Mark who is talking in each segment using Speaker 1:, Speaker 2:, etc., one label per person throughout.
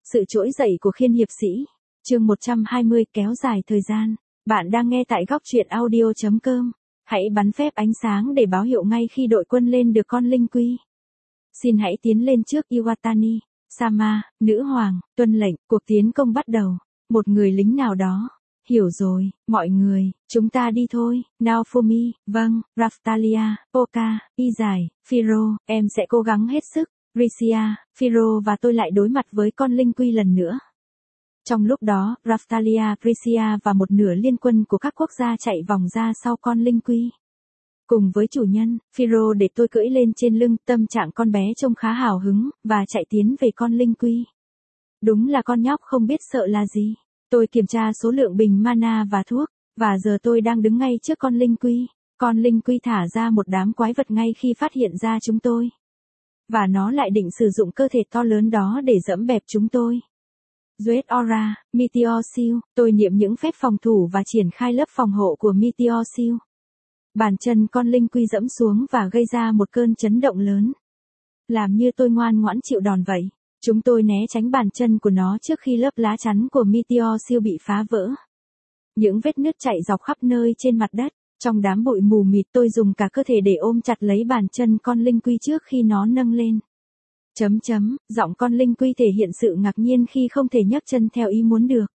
Speaker 1: Sự trỗi dậy của khiên hiệp sĩ. Chương 120 kéo dài thời gian. Bạn đang nghe tại góc truyện audio.com. Hãy bắn phép ánh sáng để báo hiệu ngay khi đội quân lên được con linh quy. Xin hãy tiến lên trước Iwatani. Sama, nữ hoàng, tuân lệnh, cuộc tiến công bắt đầu. Một người lính nào đó. Hiểu rồi, mọi người, chúng ta đi thôi. Naofumi, vâng, Raftalia, Oka, Y dài, Firo, em sẽ cố gắng hết sức. Risia, Firo và tôi lại đối mặt với con linh quy lần nữa. Trong lúc đó, Raftalia, Risia và một nửa liên quân của các quốc gia chạy vòng ra sau con linh quy. Cùng với chủ nhân, Firo để tôi cưỡi lên trên lưng, tâm trạng con bé trông khá hào hứng, và chạy tiến về con linh quy. Đúng là con nhóc không biết sợ là gì. Tôi kiểm tra số lượng bình mana và thuốc, và giờ tôi đang đứng ngay trước con linh quy. Con linh quy thả ra một đám quái vật ngay khi phát hiện ra chúng tôi. Và nó lại định sử dụng cơ thể to lớn đó để dẫm bẹp chúng tôi. Duet Aura, Meteor Shield, tôi niệm những phép phòng thủ và triển khai lớp phòng hộ của Meteor Shield. Bàn chân con linh quy dẫm xuống và gây ra một cơn chấn động lớn. Làm như tôi ngoan ngoãn chịu đòn vậy. Chúng tôi né tránh bàn chân của nó trước khi lớp lá chắn của Meteor Shield bị phá vỡ. Những vết nứt chạy dọc khắp nơi trên mặt đất. Trong đám bụi mù mịt tôi dùng cả cơ thể để ôm chặt lấy bàn chân con linh quy trước khi nó nâng lên. Giọng con linh quy thể hiện sự ngạc nhiên khi không thể nhấc chân theo ý muốn được.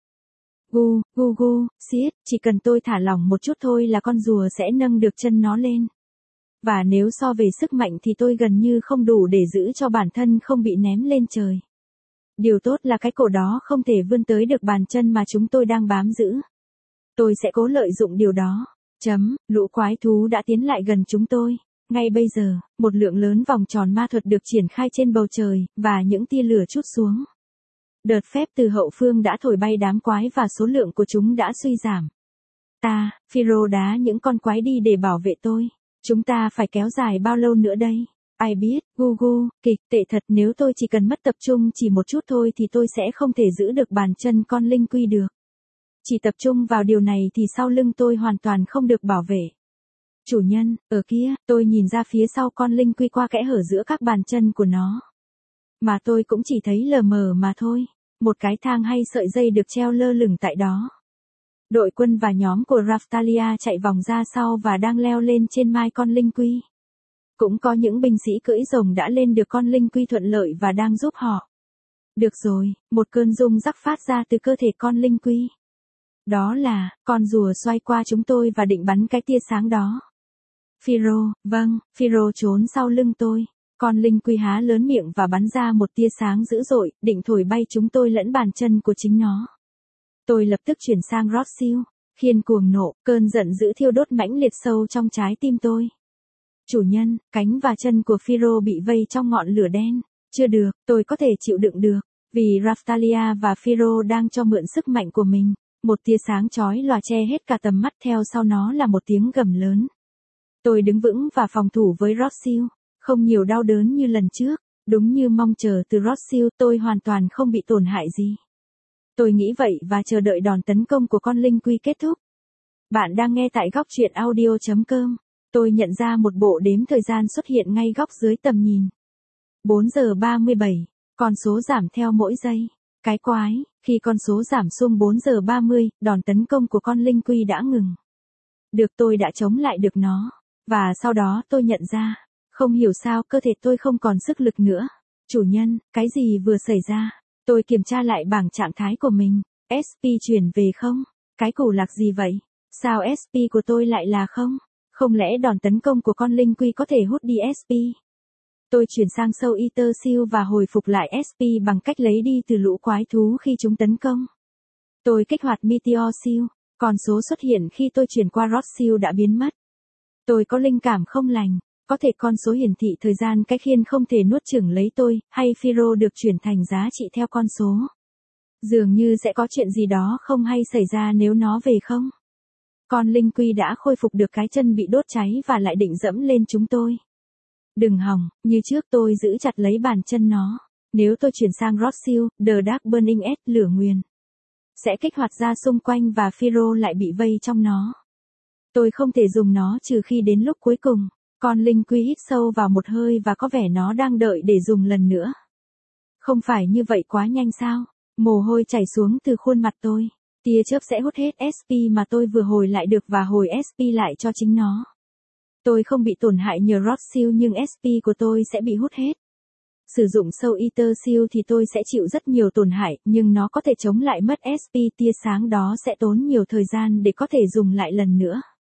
Speaker 1: Xiết, chỉ cần tôi thả lỏng một chút thôi là con rùa sẽ nâng được chân nó lên. Và nếu so về sức mạnh thì tôi gần như không đủ để giữ cho bản thân không bị ném lên trời. Điều tốt là cái cổ đó không thể vươn tới được bàn chân mà chúng tôi đang bám giữ. Tôi sẽ cố lợi dụng điều đó. Lũ quái thú đã tiến lại gần chúng tôi. Ngay bây giờ, một lượng lớn vòng tròn ma thuật được triển khai trên bầu trời, và những tia lửa trút xuống. Đợt phép từ hậu phương đã thổi bay đám quái và số lượng của chúng đã suy giảm. Firo đá những con quái đi để bảo vệ tôi. Chúng ta phải kéo dài bao lâu nữa đây? Ai biết, kịch tệ thật, nếu tôi chỉ cần mất tập trung chỉ một chút thôi thì tôi sẽ không thể giữ được bàn chân con linh quy được. Chỉ tập trung vào điều này thì sau lưng tôi hoàn toàn không được bảo vệ. Chủ nhân, ở kia, tôi nhìn ra phía sau con linh quy qua kẽ hở giữa các bàn chân của nó. Mà tôi cũng chỉ thấy lờ mờ mà thôi. Một cái thang hay sợi dây được treo lơ lửng tại đó. Đội quân và nhóm của Raftalia chạy vòng ra sau và đang leo lên trên mai con linh quy. Cũng có những binh sĩ cưỡi rồng đã lên được con linh quy thuận lợi và đang giúp họ. Được rồi, một cơn rung rắc phát ra từ cơ thể con linh quy. Đó là, con rùa xoay qua chúng tôi và định bắn cái tia sáng đó. Firo trốn sau lưng tôi. Con linh quy há lớn miệng và bắn ra một tia sáng dữ dội, định thổi bay chúng tôi lẫn bàn chân của chính nó. Tôi lập tức chuyển sang Rothschild. Khiên cuồng nộ, cơn giận dữ thiêu đốt mãnh liệt sâu trong trái tim tôi. Chủ nhân, cánh và chân của Firo bị vây trong ngọn lửa đen. Chưa được, tôi có thể chịu đựng được. Vì Raftalia và Firo đang cho mượn sức mạnh của mình. Một tia sáng chói lòa che hết cả tầm mắt, theo sau nó là một tiếng gầm lớn. Tôi đứng vững và phòng thủ với Rothschild. Không nhiều đau đớn như lần trước. Đúng như mong chờ từ Rothschild, tôi hoàn toàn không bị tổn hại gì. Tôi nghĩ vậy và chờ đợi đòn tấn công của con linh quy kết thúc. Bạn đang nghe tại góc truyện audio.com. Tôi nhận ra một bộ đếm thời gian xuất hiện ngay góc dưới tầm nhìn. 4 giờ 37. Con số giảm theo mỗi giây. Cái quái, khi con số giảm xuống 4 giờ 30, đòn tấn công của con linh quy đã ngừng. Được, tôi đã chống lại được nó. Và sau đó tôi nhận ra, không hiểu sao cơ thể tôi không còn sức lực nữa. Chủ nhân, cái gì vừa xảy ra? Tôi kiểm tra lại bảng trạng thái của mình. SP chuyển về không? Cái củ lạc gì vậy? Sao SP của tôi lại là không? Không lẽ đòn tấn công của con linh quy có thể hút đi SP? Tôi chuyển sang Soul Eater Shield và hồi phục lại SP bằng cách lấy đi từ lũ quái thú khi chúng tấn công. Tôi kích hoạt Meteor Shield. Con số xuất hiện khi tôi chuyển qua Rothschild đã biến mất. Tôi có linh cảm không lành. Có thể con số hiển thị thời gian cái khiên không thể nuốt chửng lấy tôi, hay Firo được chuyển thành giá trị theo con số. Dường như sẽ có chuyện gì đó không hay xảy ra nếu nó về không. Con linh quy đã khôi phục được cái chân bị đốt cháy và lại định dẫm lên chúng tôi. Đừng hòng, như trước tôi giữ chặt lấy bàn chân nó. Nếu tôi chuyển sang Rothschild, The Dark Burning Edge, lửa nguyền sẽ kích hoạt ra xung quanh và Firo lại bị vây trong nó. Tôi không thể dùng nó trừ khi đến lúc cuối cùng. Con linh quy hít sâu vào một hơi và có vẻ nó đang đợi để dùng lần nữa. Không phải như vậy quá nhanh sao? Mồ hôi chảy xuống từ khuôn mặt tôi. Tia chớp sẽ hút hết SP mà tôi vừa hồi lại được và hồi SP lại cho chính nó. Tôi không bị tổn hại nhờ Rod Seal nhưng SP của tôi sẽ bị hút hết. Sử dụng Soul Eater Seal thì tôi sẽ chịu rất nhiều tổn hại, nhưng nó có thể chống lại mất SP tia sáng đó sẽ tốn nhiều thời gian để có thể dùng lại lần nữa.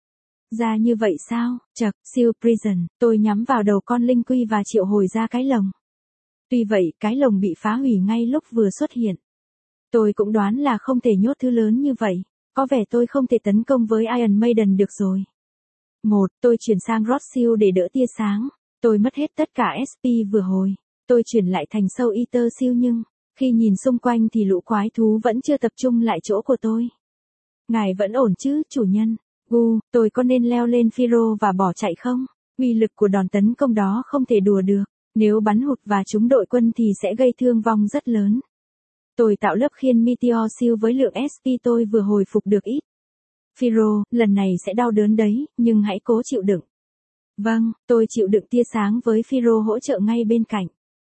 Speaker 1: Ra như vậy sao? Chậc, Seal Prison, tôi nhắm vào đầu con linh quy và triệu hồi ra cái lồng. Tuy vậy, cái lồng bị phá hủy ngay lúc vừa xuất hiện. Tôi cũng đoán là không thể nhốt thứ lớn như vậy, có vẻ tôi không thể tấn công với Iron Maiden được rồi. Tôi chuyển sang Rod Seal để đỡ tia sáng. Tôi mất hết tất cả SP vừa hồi. Tôi chuyển lại thành Soul Eater Seal nhưng, khi nhìn xung quanh thì lũ quái thú vẫn chưa tập trung lại chỗ của tôi. Ngài vẫn ổn chứ, chủ nhân? Tôi có nên leo lên Phiro và bỏ chạy không? Uy lực của đòn tấn công đó không thể đùa được. Nếu bắn hụt và trúng đội quân thì sẽ gây thương vong rất lớn. Tôi tạo lớp khiên Meteor Seal với lượng SP tôi vừa hồi phục được ít. Phiro, lần này sẽ đau đớn đấy, nhưng hãy cố chịu đựng. Vâng, tôi chịu đựng tia sáng với Phiro hỗ trợ ngay bên cạnh.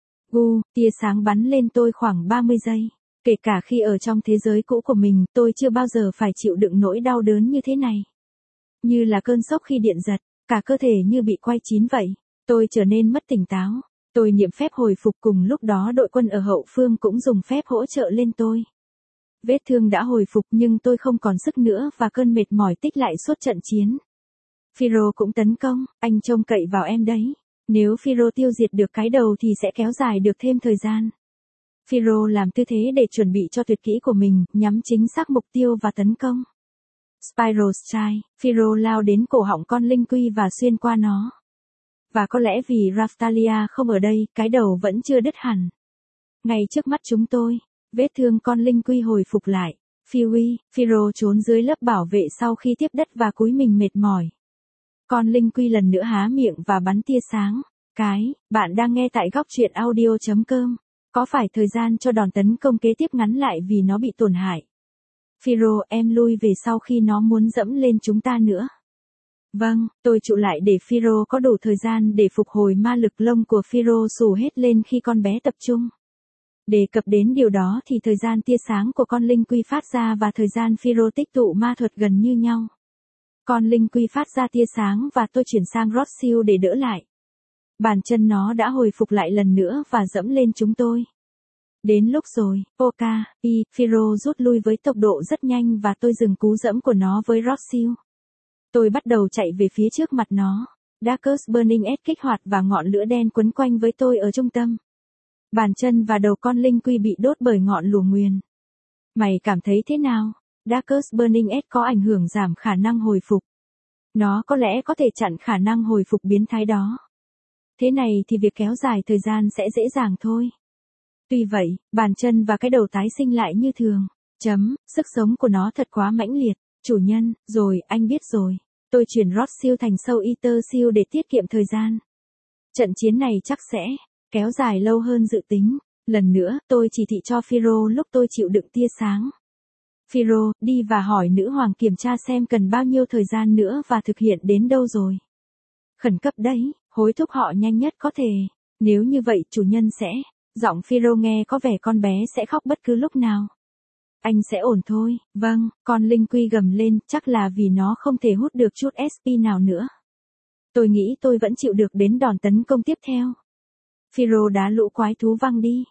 Speaker 1: Tia sáng bắn lên tôi khoảng 30 giây. Kể cả khi ở trong thế giới cũ của mình, tôi chưa bao giờ phải chịu đựng nỗi đau đớn như thế này. Như là cơn sốc khi điện giật, cả cơ thể như bị quay chín vậy. Tôi trở nên mất tỉnh táo. Tôi niệm phép hồi phục cùng lúc đó đội quân ở hậu phương cũng dùng phép hỗ trợ lên tôi. Vết thương đã hồi phục nhưng tôi không còn sức nữa và cơn mệt mỏi tích lại suốt trận chiến. Phiro cũng tấn công, anh trông cậy vào em đấy. Nếu Phiro tiêu diệt được cái đầu thì sẽ kéo dài được thêm thời gian. Phiro làm tư thế để chuẩn bị cho tuyệt kỹ của mình, nhắm chính xác mục tiêu và tấn công. Spiral Strike, Phiro lao đến cổ họng con linh quy và xuyên qua nó. Và có lẽ vì Raftalia không ở đây, cái đầu vẫn chưa đứt hẳn. Ngay trước mắt chúng tôi, vết thương con linh quy hồi phục lại. Phiro trốn dưới lớp bảo vệ sau khi tiếp đất và cúi mình mệt mỏi. Con linh quy lần nữa há miệng và bắn tia sáng. Bạn đang nghe tại góc truyện audio.com. Có phải thời gian cho đòn tấn công kế tiếp ngắn lại vì nó bị tổn hại? Phiro, em lui về sau khi nó muốn dẫm lên chúng ta nữa. Vâng, tôi trụ lại để Phiro có đủ thời gian để phục hồi ma lực. Lông của Phiro xù hết lên khi con bé tập trung. Đề cập đến điều đó thì thời gian tia sáng của con linh quy phát ra và thời gian Phiro tích tụ ma thuật gần như nhau. Con linh quy phát ra tia sáng và tôi chuyển sang Rod Seal để đỡ lại. Bàn chân nó đã hồi phục lại lần nữa và dẫm lên chúng tôi. Đến lúc rồi, Phiro rút lui với tốc độ rất nhanh và tôi dừng cú dẫm của nó với Rod Seal. Tôi bắt đầu chạy về phía trước mặt nó. Darkest Burning Edge kích hoạt và ngọn lửa đen quấn quanh với tôi ở trung tâm. Bàn chân và đầu con linh quy bị đốt bởi ngọn lửa nguyền. Mày cảm thấy thế nào? Darkest Burning Edge có ảnh hưởng giảm khả năng hồi phục. Nó có lẽ có thể chặn khả năng hồi phục biến thái đó. Thế này thì việc kéo dài thời gian sẽ dễ dàng thôi. Tuy vậy, bàn chân và cái đầu tái sinh lại như thường. Sức sống của nó thật quá mãnh liệt. Chủ nhân, rồi, anh biết rồi. Tôi chuyển Rod Seal thành Soul Eater Seal để tiết kiệm thời gian. Trận chiến này chắc sẽ kéo dài lâu hơn dự tính. Lần nữa, tôi chỉ thị cho Phiro lúc tôi chịu đựng tia sáng. Phiro, đi và hỏi nữ hoàng kiểm tra xem cần bao nhiêu thời gian nữa và thực hiện đến đâu rồi. Khẩn cấp đấy, hối thúc họ nhanh nhất có thể. Nếu như vậy chủ nhân sẽ. Giọng Phiro nghe có vẻ con bé sẽ khóc bất cứ lúc nào. Anh sẽ ổn thôi. Vâng, con linh quy gầm lên, chắc là vì nó không thể hút được chút SP nào nữa. Tôi nghĩ tôi vẫn chịu được đến đòn tấn công tiếp theo. Phiro đá lũ quái thú văng đi.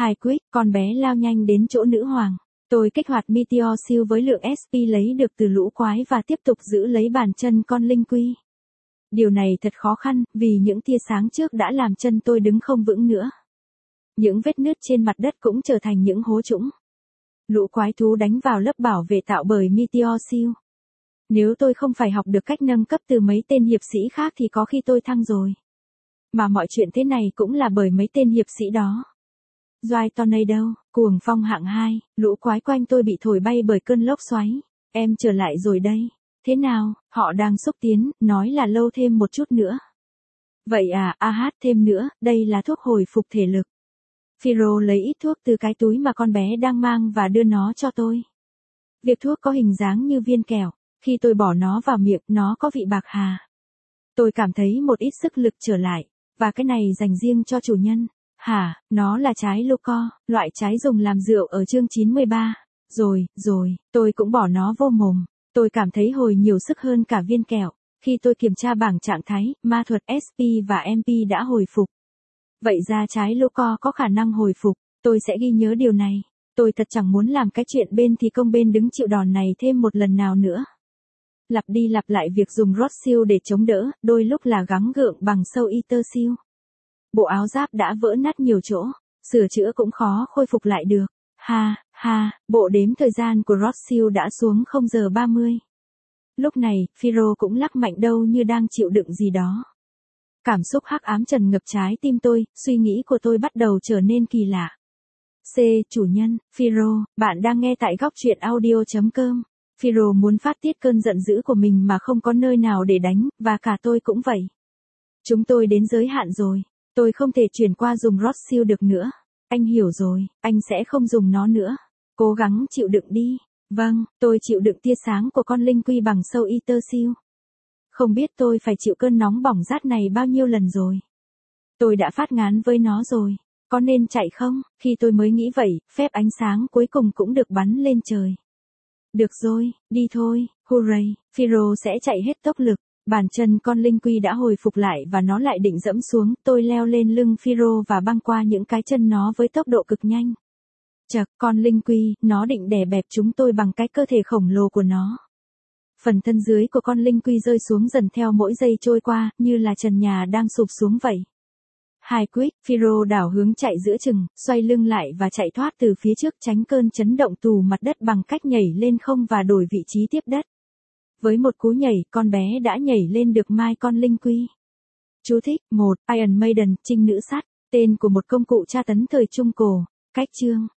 Speaker 1: Con bé lao nhanh đến chỗ nữ hoàng. Tôi kích hoạt Meteor Seal với lượng SP lấy được từ lũ quái và tiếp tục giữ lấy bàn chân con linh quy. Điều này thật khó khăn, vì những tia sáng trước đã làm chân tôi đứng không vững nữa. Những vết nứt trên mặt đất cũng trở thành những hố trũng. Lũ quái thú đánh vào lớp bảo vệ tạo bởi Meteor Seal. Nếu tôi không phải học được cách nâng cấp từ mấy tên hiệp sĩ khác thì có khi tôi thăng rồi. Mà mọi chuyện thế này cũng là bởi mấy tên hiệp sĩ đó. Dry Tornado, cuồng phong hạng 2, lũ quái quanh tôi bị thổi bay bởi cơn lốc xoáy. Em trở lại rồi đây. Thế nào, họ đang xúc tiến, nói là lâu thêm một chút nữa. Vậy à, thêm nữa, đây là thuốc hồi phục thể lực. Phiro lấy ít thuốc từ cái túi mà con bé đang mang và đưa nó cho tôi. Việc thuốc có hình dáng như viên kẹo, khi tôi bỏ nó vào miệng, nó có vị bạc hà. Tôi cảm thấy một ít sức lực trở lại, và cái này dành riêng cho chủ nhân. Hả, nó là trái Luco, loại trái dùng làm rượu ở chương 93. Rồi, tôi cũng bỏ nó vô mồm. Tôi cảm thấy hồi nhiều sức hơn cả viên kẹo. Khi tôi kiểm tra bảng trạng thái, ma thuật SP và MP đã hồi phục. Vậy ra trái Luco có khả năng hồi phục, tôi sẽ ghi nhớ điều này. Tôi thật chẳng muốn làm cái chuyện bên thì công bên đứng chịu đòn này thêm một lần nào nữa. Lặp đi lặp lại việc dùng Rot Seal để chống đỡ, đôi lúc là gắng gượng bằng Soul Eater Seal. Bộ áo giáp đã vỡ nát nhiều chỗ, sửa chữa cũng khó khôi phục lại được. Bộ đếm thời gian của Rot Seal đã xuống 0 giờ 30. Lúc này, Phiro cũng lắc mạnh đâu như đang chịu đựng gì đó. Cảm xúc hắc ám tràn ngập trái tim tôi, suy nghĩ của tôi bắt đầu trở nên kỳ lạ. Chủ nhân, Phiro, bạn đang nghe tại góc truyện audio.com. Phiro muốn phát tiết cơn giận dữ của mình mà không có nơi nào để đánh, và cả tôi cũng vậy. Chúng tôi đến giới hạn rồi. Tôi không thể chuyển qua dùng Rot Seal được nữa. Anh hiểu rồi, anh sẽ không dùng nó nữa. Cố gắng chịu đựng đi. Vâng, tôi chịu đựng tia sáng của con linh quy bằng Soul Eater Seal. Không biết tôi phải chịu cơn nóng bỏng rát này bao nhiêu lần rồi. Tôi đã phát ngán với nó rồi. Có nên chạy không? Khi tôi mới nghĩ vậy, phép ánh sáng cuối cùng cũng được bắn lên trời. Được rồi, đi thôi, hooray, Phiro sẽ chạy hết tốc lực. Bàn chân con linh quy đã hồi phục lại và nó lại định dẫm xuống. Tôi leo lên lưng Phiro và băng qua những cái chân nó với tốc độ cực nhanh. Chậc, con linh quy, nó định đè bẹp chúng tôi bằng cái cơ thể khổng lồ của nó. Phần thân dưới của con linh quy rơi xuống dần theo mỗi giây trôi qua, như là trần nhà đang sụp xuống vậy. Hai quick, Phiro đảo hướng chạy giữa chừng, xoay lưng lại và chạy thoát từ phía trước tránh cơn chấn động tù mặt đất bằng cách nhảy lên không và đổi vị trí tiếp đất. Với một cú nhảy, con bé đã nhảy lên được mai con linh quy. Chú thích: 1. Iron Maiden, trinh nữ sắt, tên của một công cụ tra tấn thời Trung Cổ. Cách chương